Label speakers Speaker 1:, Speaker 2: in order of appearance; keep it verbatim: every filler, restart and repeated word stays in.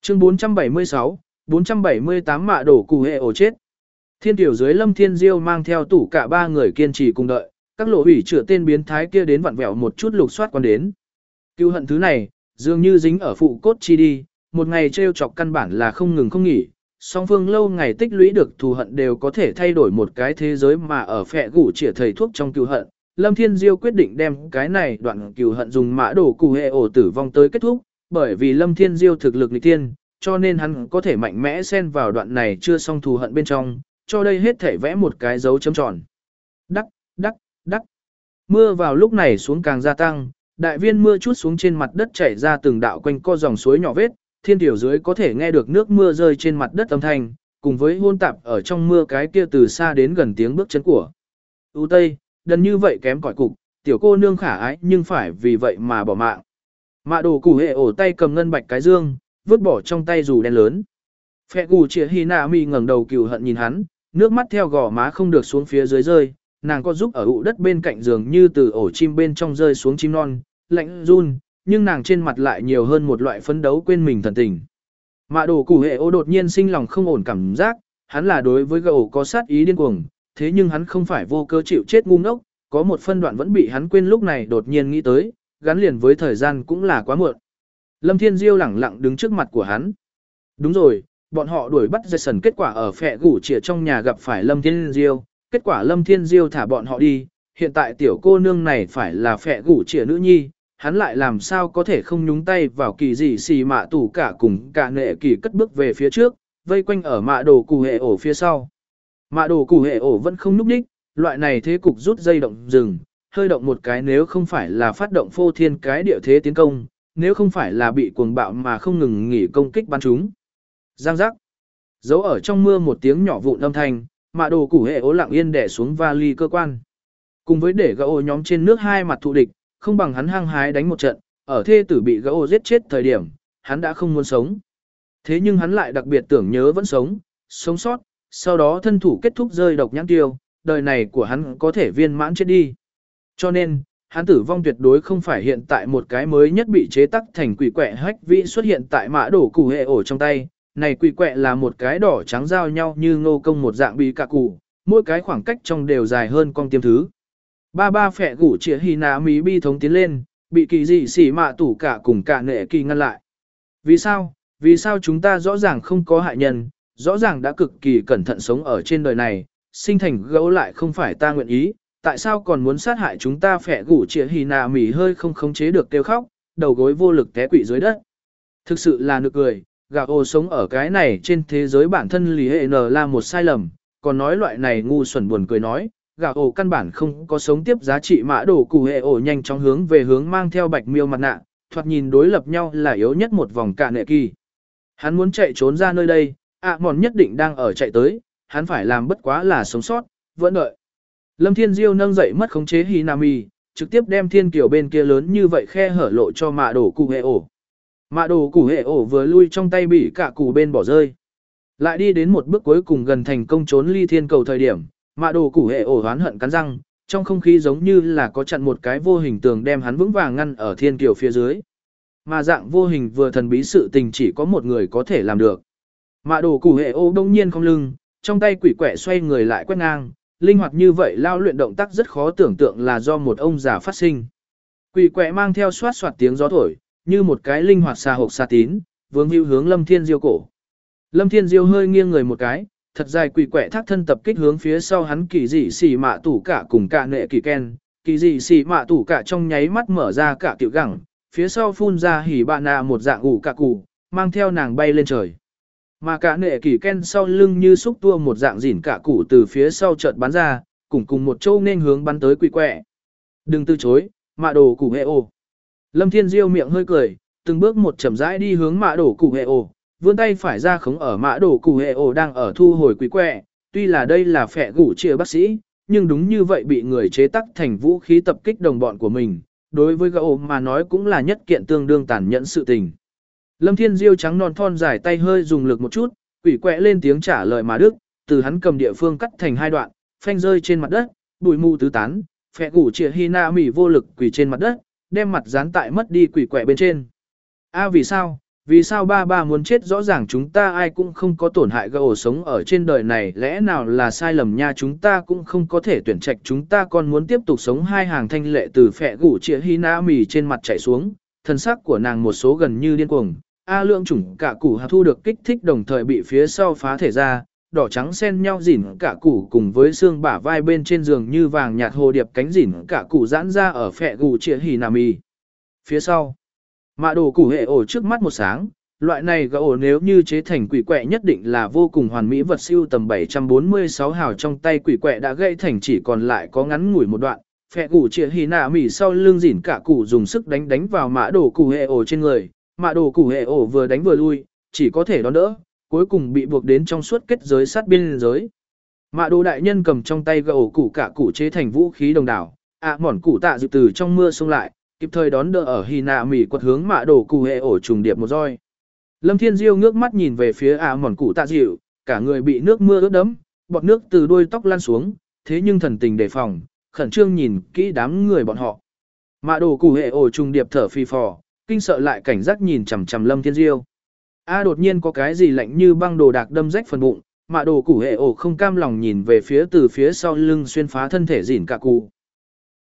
Speaker 1: Chương bốn trăm bảy mươi sáu, bốn trăm bảy mươi tám mạ đổ cụ hệ ổ chết. Thiên tiểu dưới Lâm Thiên Diêu mang theo tủ cả ba người kiên trì cùng đợi, các lộ hủy chữa tên biến thái kia đến vặn vẹo một chút lục soát quan đến. Cưu hận thứ này, dường như dính ở phụ cốt chi đi, một ngày trêu chọc căn bản là không ngừng không nghỉ, song phương lâu ngày tích lũy được thù hận đều có thể thay đổi một cái thế giới mà ở phệ gủ chĩa thầy thuốc trong cưu hận. Lâm Thiên Diêu quyết định đem cái này đoạn cừu hận dùng mã đổ cụ hệ ổ tử vong tới kết thúc, bởi vì Lâm Thiên Diêu thực lực nghịch thiên, cho nên hắn có thể mạnh mẽ xen vào đoạn này chưa xong thù hận bên trong, cho đây hết thể vẽ một cái dấu chấm tròn. Đắc, đắc, đắc. Mưa vào lúc này xuống càng gia tăng, đại viên mưa chút xuống trên mặt đất chảy ra từng đạo quanh co dòng suối nhỏ vết, thiên tiểu dưới có thể nghe được nước mưa rơi trên mặt đất âm thanh, cùng với hôn tạp ở trong mưa cái kia từ xa đến gần tiếng bước chân của. U Tây, đần như vậy kém cỏi cục, tiểu cô nương khả ái nhưng phải vì vậy mà bỏ mạng. Mạ đồ củ hệ ổ tay cầm ngân bạch cái dương, vứt bỏ trong tay dù đen lớn. Phệ gù chĩa hy nạ mi ngẩng đầu cừu hận nhìn hắn, nước mắt theo gò má không được xuống phía dưới rơi, nàng có giúp ở ụ đất bên cạnh giường như từ ổ chim bên trong rơi xuống chim non, lạnh run, nhưng nàng trên mặt lại nhiều hơn một loại phấn đấu quên mình thần tình. Mạ đồ củ hệ ổ đột nhiên sinh lòng không ổn cảm giác, hắn là đối với gậu có sát ý điên cuồng, thế nhưng hắn không phải vô cơ chịu chết ngu ngốc, có một phân đoạn vẫn bị hắn quên lúc này đột nhiên nghĩ tới, gắn liền với thời gian cũng là quá muộn. Lâm Thiên Diêu lẳng lặng đứng trước mặt của hắn. Đúng rồi, bọn họ đuổi bắt Jason kết quả ở phệ gủ chĩa trong nhà gặp phải Lâm Thiên Diêu, kết quả Lâm Thiên Diêu thả bọn họ đi, hiện tại tiểu cô nương này phải là phệ gủ chĩa nữ nhi, hắn lại làm sao có thể không nhúng tay vào kỳ gì xì mạ tủ cả cùng cả nệ kỳ cất bước về phía trước, vây quanh ở mạ đồ cụ hệ ổ phía sau. Mạ đồ cụ hệ ổ vẫn không núp đích, loại này thế cục rút dây động rừng, hơi động một cái nếu không phải là phát động phô thiên cái địa thế tiến công, nếu không phải là bị cuồng bạo mà không ngừng nghỉ công kích bắn chúng. Giang giác. Giấu ở trong mưa một tiếng nhỏ vụn âm thanh, mạ đồ củ hệ ố lặng yên đè xuống vali cơ quan. Cùng với để gã nhóm trên nước hai mặt thù địch, không bằng hắn hăng hái đánh một trận, ở thê tử bị gã giết chết thời điểm, hắn đã không muốn sống. Thế nhưng hắn lại đặc biệt tưởng nhớ vẫn sống, sống sót, sau đó thân thủ kết thúc rơi độc nhãn tiêu, đời này của hắn có thể viên mãn chết đi. Cho nên, hắn tử vong tuyệt đối không phải hiện tại một cái mới nhất bị chế tắc thành quỷ quẹ hách vĩ xuất hiện tại mã đổ củ hệ ổ trong tay. Này quỷ quẹ là một cái đỏ trắng giao nhau như ngô công một dạng bị cạ củ, mỗi cái khoảng cách trong đều dài hơn con tiêm thứ. Ba ba phẹ gủ chĩa hì ná mí bi thống tiến lên, bị kỳ dị xỉ mạ tủ cả cùng cả nệ kỳ ngăn lại. Vì sao? Vì sao chúng ta rõ ràng không có hại nhân, rõ ràng đã cực kỳ cẩn thận sống ở trên đời này, sinh thành gấu lại không phải ta nguyện ý, tại sao còn muốn sát hại chúng ta phẹ gủ chĩa hì nà mỉ hơi không khống chế được kêu khóc, đầu gối vô lực té quỵ dưới đất. Thực sự là nực cười, gà ô sống ở cái này trên thế giới bản thân lì hệ n là một sai lầm, còn nói loại này ngu xuẩn buồn cười nói, gà ô căn bản không có sống tiếp giá trị mã đổ cụ hệ ổ nhanh chóng hướng về hướng mang theo bạch miêu mặt nạ, thoạt nhìn đối lập nhau là yếu nhất một vòng cả nệ kỳ. Hắn muốn chạy trốn ra nơi đây, ạ mòn nhất định đang ở chạy tới, hắn phải làm bất quá là sống sót, vẫn đợi. Lâm Thiên Diêu nâng dậy mất khống chế Hinami, trực tiếp đem thiên kiều bên kia lớn như vậy khe hở lộ cho mạ đổ cụ hệ ổ. Mạ đổ cụ hệ ổ vừa lui trong tay bị cả cụ bên bỏ rơi. Lại đi đến một bước cuối cùng gần thành công trốn ly thiên cầu thời điểm, mạ đồ cụ hệ ổ hoán hận cắn răng, trong không khí giống như là có chặn một cái vô hình tường đem hắn vững vàng ngăn ở thiên kiều phía dưới. Mà dạng vô hình vừa thần bí sự tình chỉ có một người có thể làm được. Mạ đồ cụ hệ ổ đông nhiên không lưng, trong tay quỷ quẻ xoay người lại quét ngang, linh hoạt như vậy lao luyện động tác rất khó tưởng tượng là do một ông già phát sinh. Quỷ quẻ mang theo xoát xoát tiếng gió thổi, như một cái linh hoạt xà hộp xà tín, vướng hữu hướng Lâm Thiên Diêu cổ. Lâm Thiên Diêu hơi nghiêng người một cái, thật dài quỷ quẻ thác thân tập kích hướng phía sau hắn kỳ dị xỉ mạ tủ cả cùng cả nệ kỳ ken, kỳ dị xỉ mạ tủ cả trong nháy mắt mở ra cả tiểu gẳng, phía sau phun ra hỉ bạn nà một dạng ủ cả cụ, mang theo nàng bay lên trời. Mà cả nệ kỳ ken sau lưng như xúc tua một dạng dỉn cả cụ từ phía sau chợt bắn ra, cùng cùng một châu nên hướng bắn tới quỷ quẻ. Đừng từ chối, mạ đồ cụ hệ ồ. Lâm Thiên Diêu miệng hơi cười, từng bước một chậm rãi đi hướng mạ đồ cụ hệ ồ, vươn tay phải ra khống ở mã đồ cụ hệ ổ đang ở thu hồi quỷ quẹ, tuy là đây là phệ gủ chia bác sĩ, nhưng đúng như vậy bị người chế tắc thành vũ khí tập kích đồng bọn của mình, đối với gã ổ mà nói cũng là nhất kiện tương đương tàn nhẫn sự tình. Lâm Thiên Diêu trắng non thon dài tay hơi dùng lực một chút, quỷ quẹ lên tiếng trả lời mà đức, từ hắn cầm địa phương cắt thành hai đoạn, phanh rơi trên mặt đất, bụi mù tứ tán, phệ gủ chia hina mỉ vô lực quỳ trên mặt đất, đem mặt dán tại mất đi quỷ quẹ bên trên. A vì sao? Vì sao ba ba muốn chết, rõ ràng chúng ta ai cũng không có tổn hại gã ổ sống ở trên đời này, lẽ nào là sai lầm nha, chúng ta cũng không có thể tuyển trạch, chúng ta còn muốn tiếp tục sống. Hai hàng thanh lệ từ phệ gủ trịa Hina mì trên mặt chảy xuống, thân sắc của nàng một số gần như điên cuồng. A lượng chủng cả củ hạ thu được kích thích đồng thời bị phía sau phá thể ra, đỏ trắng xen nhau dỉn cả củ cùng với xương bả vai bên trên giường như vàng nhạt hồ điệp cánh dỉn cả củ giãn ra ở phệ gủ trịa Hina mì. Phía sau, mạ đồ củ hệ ổ trước mắt một sáng. Loại này gã ổ nếu như chế thành quỷ quẹ nhất định là vô cùng hoàn mỹ vật siêu tầm. Bảy trăm bốn mươi sáu hào trong tay quỷ quẹ đã gãy thành chỉ còn lại có ngắn ngủi một đoạn. Phệ gủ trịa Hina mỉ sau lưng dỉn cả củ dùng sức đánh đánh vào mã đồ củ hệ ổ trên người. Mã đồ củ hệ ổ vừa đánh vừa lui, chỉ có thể đón đỡ, cuối cùng bị buộc đến trong suốt kết giới sát biên giới. Mã đồ đại nhân cầm trong tay gã ổ củ cả củ chế thành vũ khí đồng đảo, ạ mỏn củ tạ dịu từ trong mưa xông lại, kịp thời đón đỡ ở Hina mỉ quật hướng mã đồ củ hệ ổ trùng điệp một roi. Lâm Thiên Diêu ngước mắt nhìn về phía ạ mỏn cụ tạ dịu, cả người bị nước mưa ướt đẫm, bọt nước từ đuôi tóc lan xuống, thế nhưng thần tình đề phòng, khẩn trương nhìn kỹ đám người bọn họ. Mạ đồ cụ hệ ổ trùng điệp thở phì phò, kinh sợ lại cảnh giác nhìn chằm chằm Lâm Thiên Diêu. A đột nhiên có cái gì lạnh như băng đồ đạc đâm rách phần bụng, mạ đồ cụ hệ ổ không cam lòng nhìn về phía từ phía sau lưng xuyên phá thân thể dỉn cả cụ.